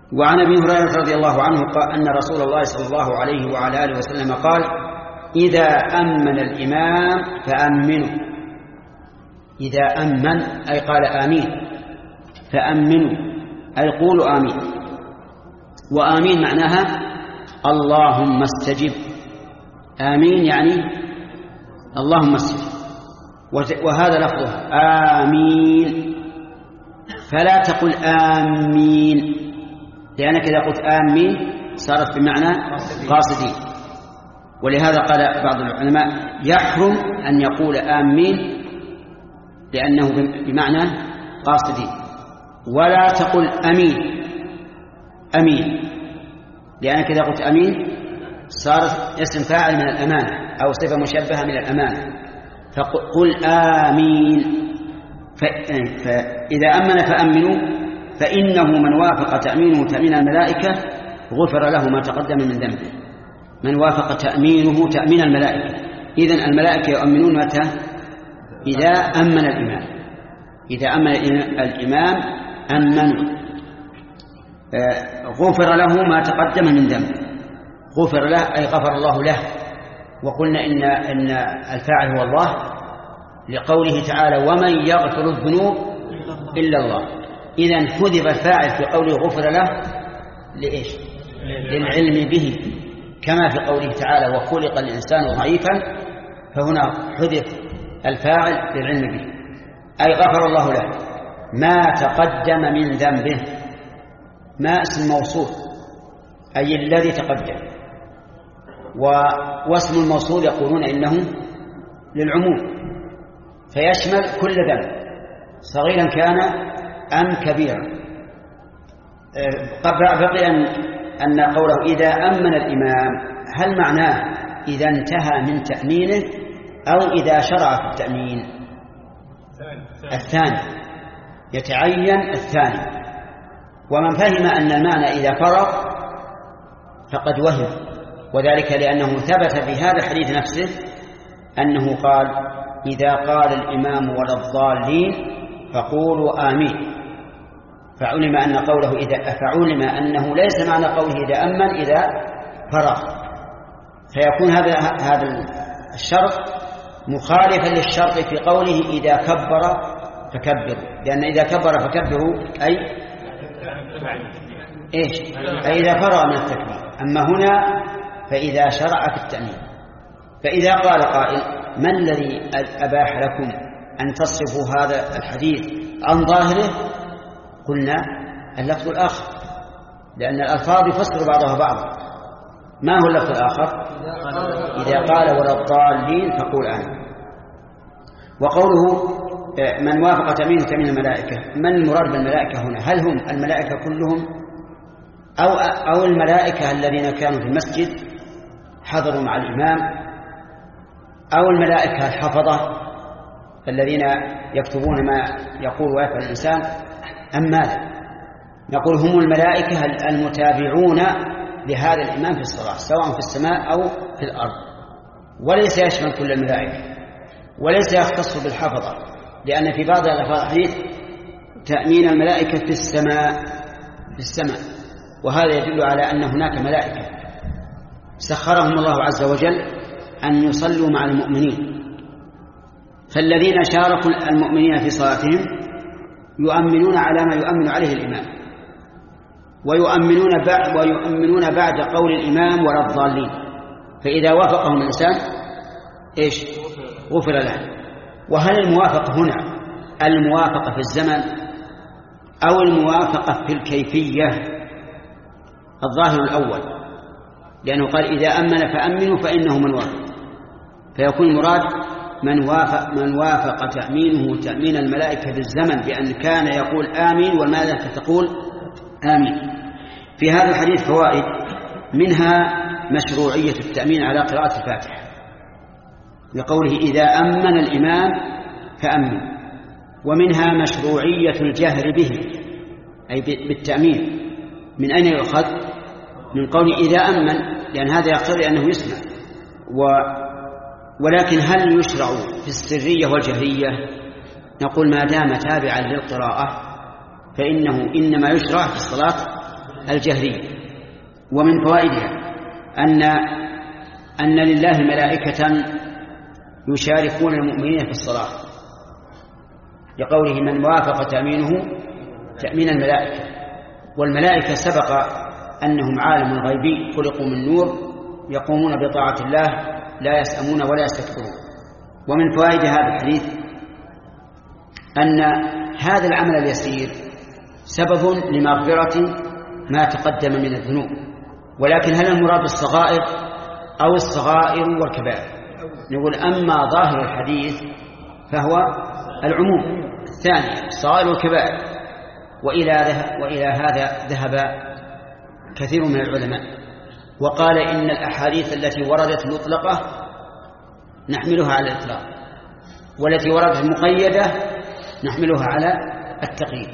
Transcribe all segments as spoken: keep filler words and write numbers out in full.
وعن أبي هريرة رضي الله عنه قال أن رسول الله صلى الله عليه وعلى آله وسلم قال: إذا أمن الإمام فأمنوا. إذا أمن أي قال آمين، فأمنوا أي قولوا آمين. وآمين معناها اللهم استجب. آمين يعني اللهم استجب. وهذا لفظه آمين، فلا تقل آمين، لأنك إذا قلت آمين صارت بمعنى قاصدين. ولهذا قال بعض العلماء يحرم أن يقول آمين لأنه بمعنى قاصدين. ولا تقل أمين أمين، لأنك إذا قلت أمين صارت اسم فاعل من الأمانة أو صفة مشبهة من الأمانة. فقل آمين. فإذا أمن فأمنوا، فإنه من وافق تأمينه تأمين الملائكة غفر له ما تقدم من ذنبه. من وافق تأمينه تأمين الملائكة، إذن الملائكة يؤمنون متى؟ إذا أمن الإمام. إذا أمن الإمام أمنوا، غفر له ما تقدم من ذنبه. غفر له أي غفر الله له. وقلنا إن, إن الفاعل هو الله، لقوله تعالى: ومن يغفر الذنوب إلا الله. إذن حذف الفاعل في قوله غفر له لإيش؟ للعلم به، كما في قوله تعالى: وخلق الإنسان ضعيفا، فهنا حذف الفاعل للعلم به، أي غفر الله له ما تقدم من ذنبه. ما اسم موصول أي الذي تقدم، واسم الموصول يقولون إنه للعموم، فيشمل كل ذنب صغيرا كان أم كبيرا. بقي أن قوله إذا أمن الإمام، هل معناه إذا انتهى من تأمينه أو إذا شرع في التأمين؟ الثاني، يتعين الثاني. ومن فهم أن المعنى إذا فرغ فقد وهم، وذلك لأنه ثبت في هذا الحديث نفسه أنه قال: إذا قال الإمام ولا الضالين فقولوا آمين. فعلم أن قوله إذا فعلم أنه ليس معنى قوله إذا أمن إذا فرغ، فيكون هذا هذا الشرط مخالفا للشرط في قوله إذا كبر فكبروا، لأن إذا كبر فكبروا أي إيش؟ أي إذا فرغ من التكبير. أما هنا فإذا شرع في التأمين. فإذا قال قائل: ما الذي أباح لكم أن تصرفوا هذا الحديث عن ظاهره؟ قلنا اللفظ الآخر، لأن الألفاظ يفسر بعضها بعضا. ما هو اللفظ الآخر؟ إذا قال ولا الضالين فقول آمين. وقوله من وافق تأمين تأمين الملائكة، من المراد بالملائكة هنا؟ هل هم الملائكة كلهم أو, أو الملائكة الذين كانوا في المسجد حضروا مع الإمام، أو الملائكة الحفظة الذين يكتبون ما يقول ويفعل الإنسان، أم ماذا؟ نقول هم الملائكة المتابعون لهذا الإمام في الصلاة، سواء في السماء أو في الأرض. وليس يشمل كل الملائكة، وليس يختص بالحفظة، لأن في بعض الأحاديث تأمين الملائكة في السماء في السماء وهذا يدل على أن هناك ملائكة سخرهم الله عز وجل أن يصلوا مع المؤمنين. فالذين شاركوا المؤمنين في صلاتهم يؤمنون على ما يؤمن عليه الإمام، ويؤمنون بعد, ويؤمنون بعد قول الإمام ولا الضالين. فإذا وافقهم الإنسان إيش؟ غفر له. وهل الموافقة هنا الموافقة في الزمن أو الموافقة في الكيفية؟ الظاهر الأول، لأنه قال إذا أمن فأمنوا فإنه من وافق، فيكون المراد من وافق, من وافق تأمينه تأمين الملائكة في الزمن بأن كان يقول آمين والملائكة تقول آمين. في هذا الحديث فوائد، منها مشروعية التأمين على قراءة الفاتحة لقوله إذا أمن الإمام فأمن، ومنها مشروعية الجهر به أي بالتأمين. من أين يؤخذ؟ من قوله إذا أمن، لأن هذا يقتضي أنه يسمع. و ولكن هل يشرع في السرية والجهرية؟ نقول ما دام تابعا للقراءة فإنه إنما يشرع في الصلاة الجهرية. ومن فوائدها أن أن لله ملائكة يشاركون المؤمنين في الصلاة، لقوله من وافق تأمينه تأمين الملائكة. والملائكة سبق أنهم عالم غيبي خلقوا من نور يقومون بطاعة الله لا يسأمون ولا يستكبرون. ومن فوائد هذا الحديث أن هذا العمل اليسير سبب لمغفرة ما تقدم من الذنوب. ولكن هل المراد بالصغائر أو الصغائر والكبائر؟ نقول أما ظاهر الحديث فهو العموم الثاني الصغائر والكبائر. وإلى, وإلى هذا ذهب كثير من العلماء وقال إن الأحاديث التي وردت مطلقة نحملها على الإطلاق، والتي وردت مقيدة نحملها على التقييد.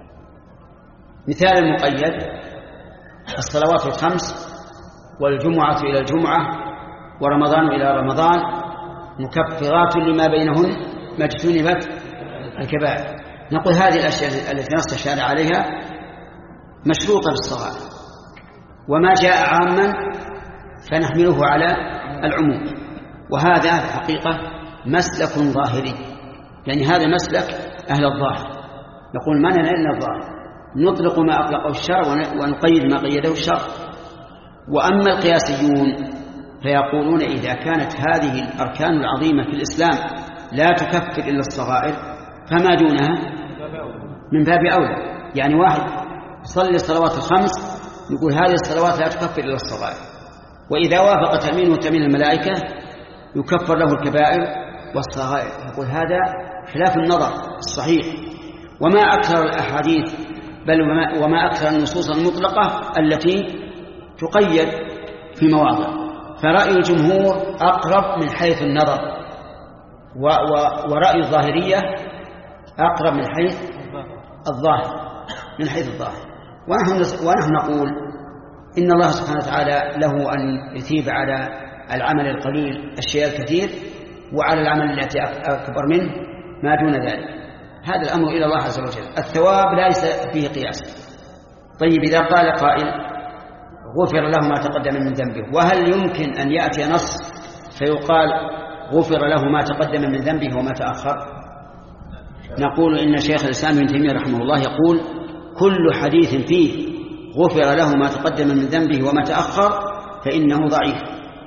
مثال المقيد الصلوات الخمس والجمعة إلى الجمعة ورمضان إلى رمضان مكفرات لما بينهن ما اجتنبت الكبائر. نقول هذه الأشياء التي نص الشارع عليها مشروطة بالصغائر، وما جاء عاما فنحمله على العموم. وهذا في الحقيقة مسلك ظاهري، يعني هذا مسلك أهل الظاهر. نقول ما لنا إلا الظاهر، نطلق ما أطلقه الشرع ونقيد ما قيده الشرع. وأما القياسيون فيقولون إذا كانت هذه الأركان العظيمة في الإسلام لا تكفر إلا الصغائر فما دونها من باب أولى. يعني واحد صلي الصلوات الخمس يقول هذه الصلوات لا تكفر إلا الصغائر، وإذا وافق تأمينه تأمين الملائكة يكفر له الكبائر والصغائر. يقول هذا خلاف النظر الصحيح. وما أكثر الأحاديث بل وما, وما أكثر النصوص المطلقة التي تقيد في مواضع. فرأي الجمهور أقرب من حيث النظر، و و ورأي الظاهرية أقرب من حيث الظاهر من حيث الظاهر. ونحن, ونحن نقول إن الله سبحانه وتعالى له أن يثيب على العمل القليل الشيء الكثير، وعلى العمل التي أكبر منه ما دون ذلك. هذا الأمر إلى الله عز وجل. الثواب ليس فيه قياس. طيب إذا قال قائل غفر له ما تقدم من ذنبه، وهل يمكن أن يأتي نص فيقال غفر له ما تقدم من ذنبه وما تأخر؟ نقول إن شيخ الإسلام ابن تيمية رحمه الله يقول كل حديث فيه غفر له ما تقدم من ذنبه وما تأخر فإنه ضعيف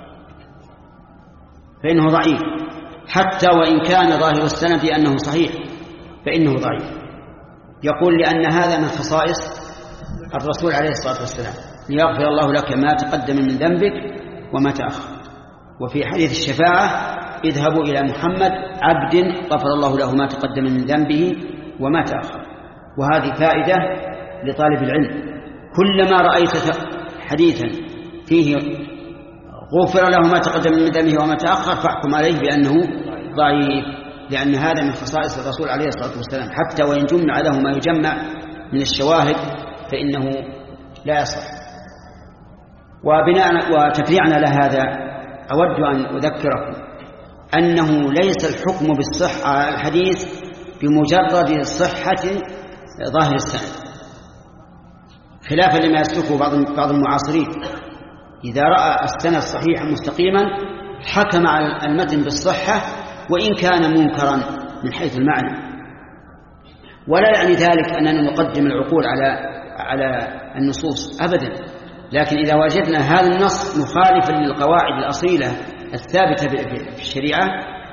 فإنه ضعيف حتى وإن كان ظاهر السند أنه صحيح فإنه ضعيف. يقول لأن هذا من خصائص الرسول عليه الصلاة والسلام، ليغفر الله لك ما تقدم من ذنبك وما تأخر. وفي حديث الشفاعة اذهبوا إلى محمد عبد غفر الله له ما تقدم من ذنبه وما تأخر. وهذه فائدة لطالب العلم، كلما رأيت حديثا فيه غفر له ما تقدم من ذنبه وما تأخر فاحكم عليه بأنه ضعيف، لأن هذا من خصائص الرسول عليه الصلاة والسلام، حتى وإن جمع له ما يجمع من الشواهد فإنه لا يصح. وبناء وتفريعنا لهذا أود أن أذكركم أنه ليس الحكم بالصحة على الحديث بمجرد صحة ظاهر السند، خلافا لما يسلكه بعض بعض المعاصرين. إذا رأى السند صحيحا مستقيما حكم على المتن بالصحة وإن كان منكرا من حيث المعنى. ولا يعني ذلك أننا نقدم العقول على على النصوص أبدا، لكن إذا وجدنا هذا النص مخالفا للقواعد الأصيلة الثابتة في الشريعة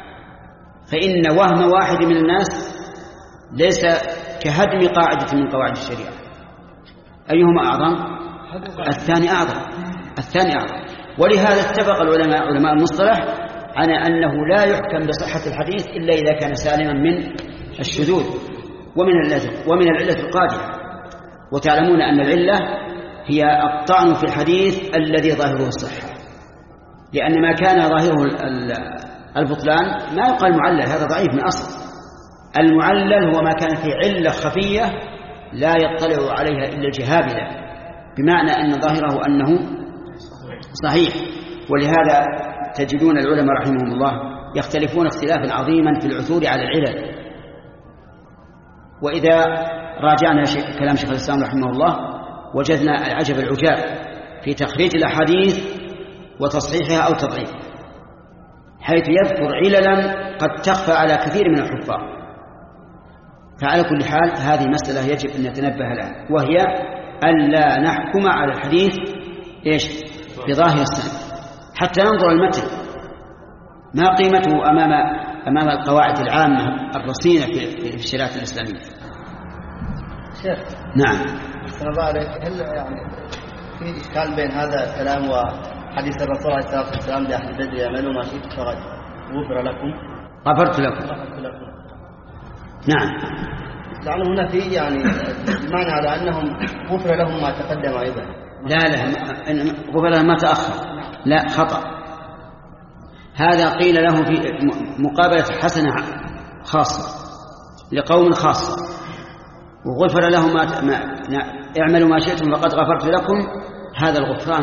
فإن وهم واحد من الناس ليس كهدم قاعدة من قواعد الشريعة. أيهما أعظم؟ الثاني أعظم الثاني أعظم ولهذا اتفق العلماء علماء المصطلح على أنه لا يحكم بصحة الحديث إلا إذا كان سالما من الشذوذ ومن العلة ومن العلة القادحة. وتعلمون أن العلة هي الطعن في الحديث الذي ظاهره الصحة، لأن ما كان ظاهره البطلان ما يقال معلل، هذا ضعيف من أصل. المعلل هو ما كان فيه علة خفية لا يطلع عليها إلا الجهابذة، بمعنى أن ظاهره أنه صحيح. ولهذا تجدون العلماء رحمهم الله يختلفون اختلافا عظيما في العثور على العلل. وإذا راجعنا كلام شيخ الإسلام رحمه الله وجدنا العجب العجاب في تخريج الأحاديث وتصحيحها أو تضعيفها، حيث يذكر عللا قد تخفى على كثير من الحفاظ. فعلى كل حال هذه مسألة يجب أن نتنبه لها، وهي أن لا نحكم على الحديث إيش بظاهر السند حتى ننظر المتن ما قيمته أمام أمام القواعد العامة الرصينة في الشريعة الإسلامية. شيخ نعم. أحسن الله عليك، هل يعني في إشكال بين هذا الكلام وحديث الرسول عليه الصلاة والسلام لأهل بدر يعملوا ما شئت فقد غفر لكم غفرت لكم؟ غفرت لكم. نعم. لعل هنا في يعني معنى على أنهم غفر لهم ما تقدم أيضا. لا لا غفر لهم ما تأخر، لا خطأ. هذا قيل له في مقابلة حسنة خاصة لقوم خاصة، وغفر لهم ما اعملوا ما شئتم فقد غفرت لكم. هذا الغفران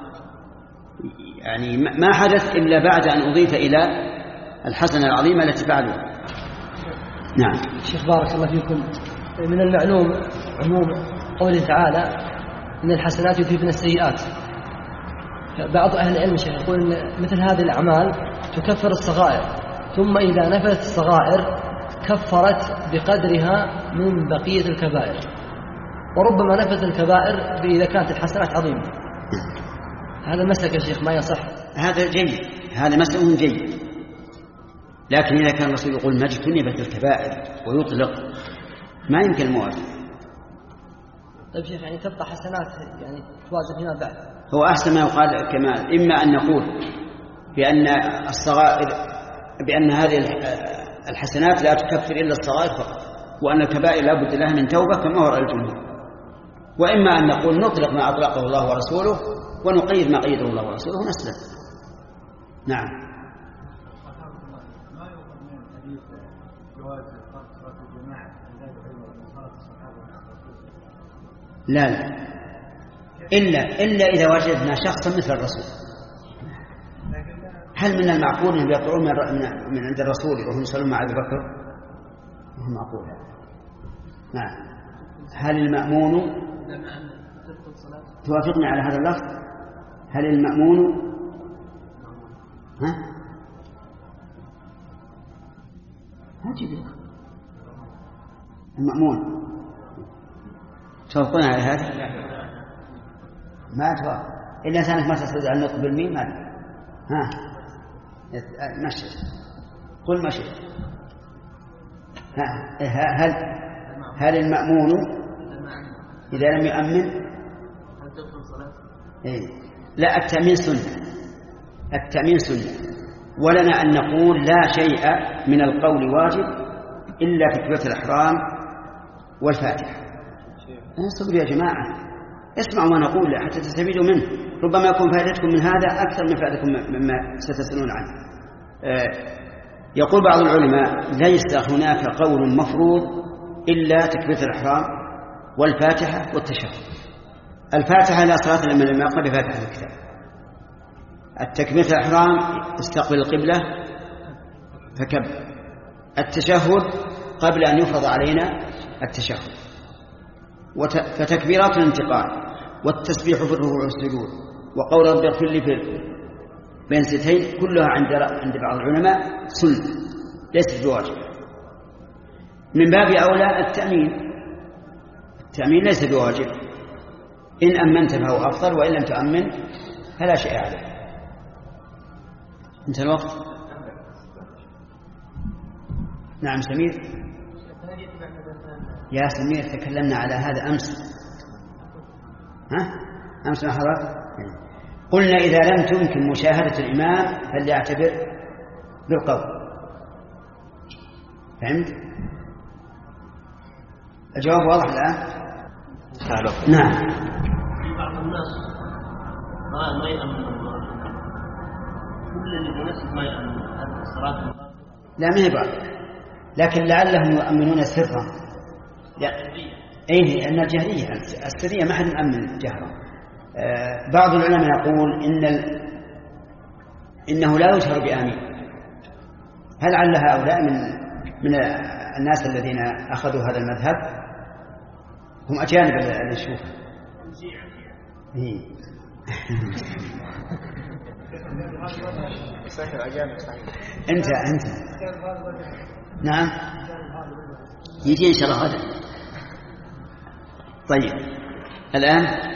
يعني ما حدث إلا بعد أن أضيف إلى الحسنة العظيمة التي فعلوها. نعم. شيخ بارك الله فيكم، من المعلوم عموم قوله تعالى إن الحسنات يذهبن السيئات. بعض أهل العلم شيخ يقول إن مثل هذه الأعمال تكفر الصغائر، ثم إذا نفت الصغائر كفرت بقدرها من بقية الكبائر، وربما نفت الكبائر إذا كانت الحسنات عظيمة. هذا مسلك يا شيخ ما يصح. هذا جيد، هذا مسلك جيد، لكن إذا كان الرسول يقول ما اجتنبت الكبائر ويطلق ما يمكن الموافق. طيب شيخ يعني تبقى حسنات يعني توازن فيما بعد. هو أحسن ما يقال كمال، إما أن نقول بأن الصغائر بأن هذه الحسنات لا تكفر إلا الصغائر فقط، وأن الكبائر لا بد لها من توبة كما هو رأي الجمهور، وإما أن نقول نطلق ما أطلقه الله ورسوله ونقيد ما قيده الله ورسوله ونسلم. نعم. لا لا إلا, إلا إذا وجدنا شخصا مثل الرسول. هل من المعقول أن يطلعون من عند الرسول وهم يصلون مع أبي بكر؟ وهم معقول. نعم. هل المأمون توافقني على هذا اللفظ؟ هل المأمون ها هاتي المأمون توافقون على هذا؟ ما توافق إلا إنسانك ما تستطيع أن نطق بالميم. ما ها مشي قل مشي. هل هل المأمون إذا لم يؤمن إيه؟ لا، التأمين سنة، التأمين سنة، ولنا أن نقول لا شيء من القول واجب إلا تكبيرة الإحرام والفاتحة. انصبروا يا جماعة، اسمعوا ما نقول حتى تستفيدوا منه، ربما يكون فائدتكم من هذا أكثر من فائدتكم مما ستسألون عنه. آه يقول بعض العلماء ليس هناك قول مفروض إلا تكبيرة الإحرام والفاتحة والتشهد. الفاتحة لا صلاة لمن لم يقرأ بفاتحة الكتاب. التكبيرة الإحرام استقبل القبلة فكبر. التشهد قبل أن يفرض علينا التشهد. فتكبيرات الانتقال والتسبيح في الركوع والسجود وقول رب اغفر لي بين ستين كلها عند عند بعض العلماء سنة ليست بواجب. من باب أولى التأمين، التأمين ليس بواجب، إن أمنت فهو أفضل، وإن لم تأمن فلا شيء عليه. انت الوقت. نعم سمير. يا سمير تكلمنا على هذا أمس. ها أمس ما حضرت؟ قلنا إذا لم تمكن مشاهدة الإمام فليعتبر بالقول. فهمت؟ الجواب واضح الآن؟ نعم. في بعض الناس ما ما يأمن كل اللي يناسب ما يأمن هذه الصلاة. لا ما هي بعض، لكن لعلهم يؤمنون سرا. لا أيه أن الجهرية السرية ما حد يؤمن جهرا. آه بعض العلماء يقول إن ال... إنه لا يشهر بآمين. هل عل هؤلاء من من الناس الذين أخذوا هذا المذهب هم أجانب اللي نشوف انت انت نعم يجي ان شاء الله هذا. طيب الان